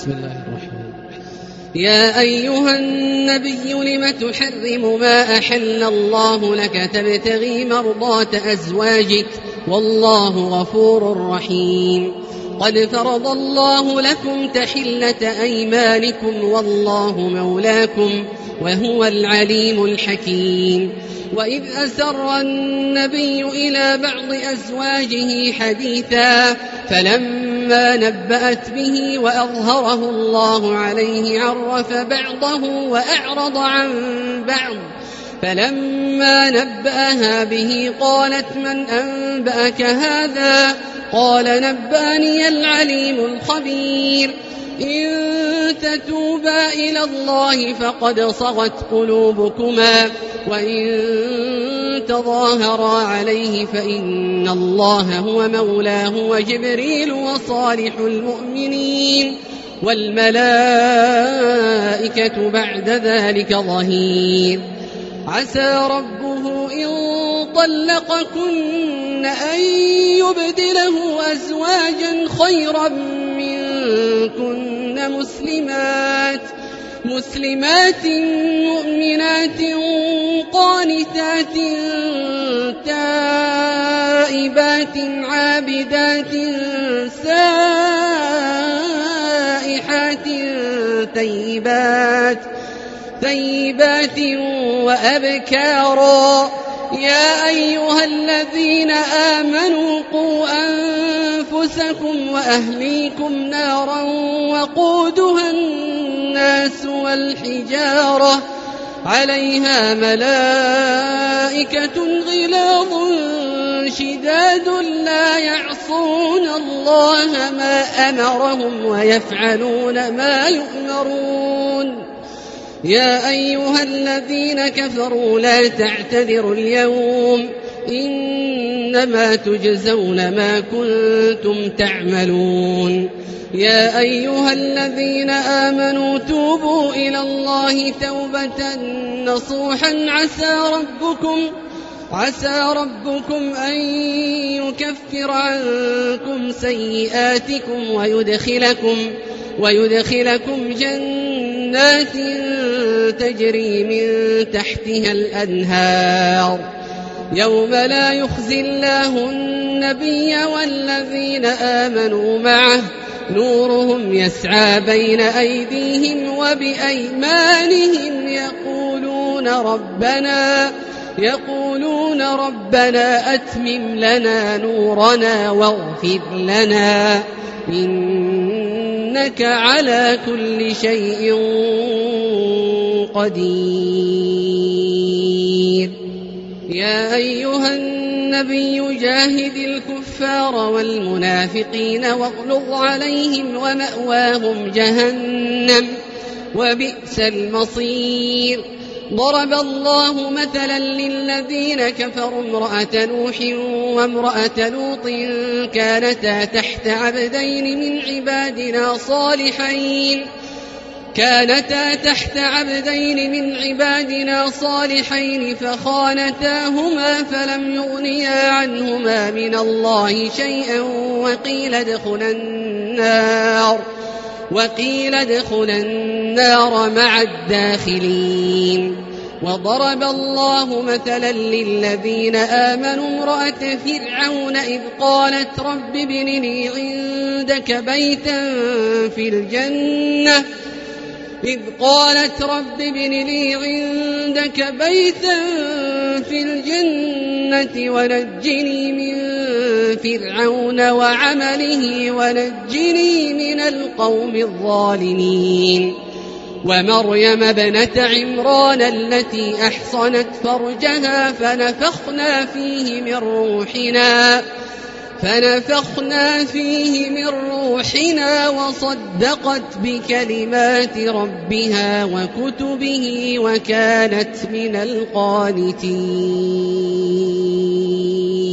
بسم الله الرحمن الرحيم. يا أيها النبي لم تحرم ما أحل الله لك تبتغي مرضات أزواجك والله غفور رحيم. قد فرض الله لكم تحلة أيمانكم والله مولاكم وهو العليم الحكيم. وإذ أسر النبي إلى بعض أزواجه حديثا فلما نبأت به وأظهره الله عليه عرف بعضه وأعرض عن بعض. فلما نبأها به قالت من أنبأك هذا؟ قال نبأني العليم الخبير. إن تتوبا إلى الله فقد صغت قلوبكما وإن تظاهرا عليه فإن الله هو مولاه وجبريل وصالح المؤمنين والملائكة بعد ذلك ظهير. عسى ربه إن طلقكن أن يبدله أزواجا خيرا منكن مسلمات مؤمنات قانتات تائبات عابدات سائحات ثيبات وأبكارا. يا أيها الذين آمنوا قوا أنفسكم وأهليكم نارا وقودها الناس والحجارة عليها ملائكة غلاظ شداد لا يعصون الله ما أمرهم ويفعلون ما يؤمرون. يا أيها الذين كفروا لا تعتذروا اليوم إنما تجزون ما كنتم تعملون. يا أيها الذين آمنوا توبوا إلى الله توبة نصوحا عسى ربكم أن يكفر عنكم سيئاتكم ويدخلكم جنات تجري من تحتها الأنهار يوم لا يخزي الله النبي والذين آمنوا معه نورهم يسعى بين أيديهم وبأيمانهم يقولون ربنا أتمم لنا نورنا واغفر لنا إنك على كل شيء قدير. يا أيها النبي جاهد الكفار والمنافقين واغلظ عليهم ومأواهم جهنم وبئس المصير. ضرب الله مثلا للذين كفروا امرأة نوح وامرأة لوط كانتا تحت عبدين من عبادنا صالحين فخانتاهما فلم يغنيا عنهما من الله شيئا وقيل ادخلا النار مع الداخلين. وضرب الله مثلا للذين آمنوا امرأة فرعون إذ قالت رب ابن لي عندك بيتا في الجنة ونجني من فرعون وعمله ونجني من القوم الظالمين. ومريم ابنة عمران التي أحصنت فرجها فنفخنا فيه من روحنا وصدقت بكلمات ربها وكتبه وكانت من القانتين.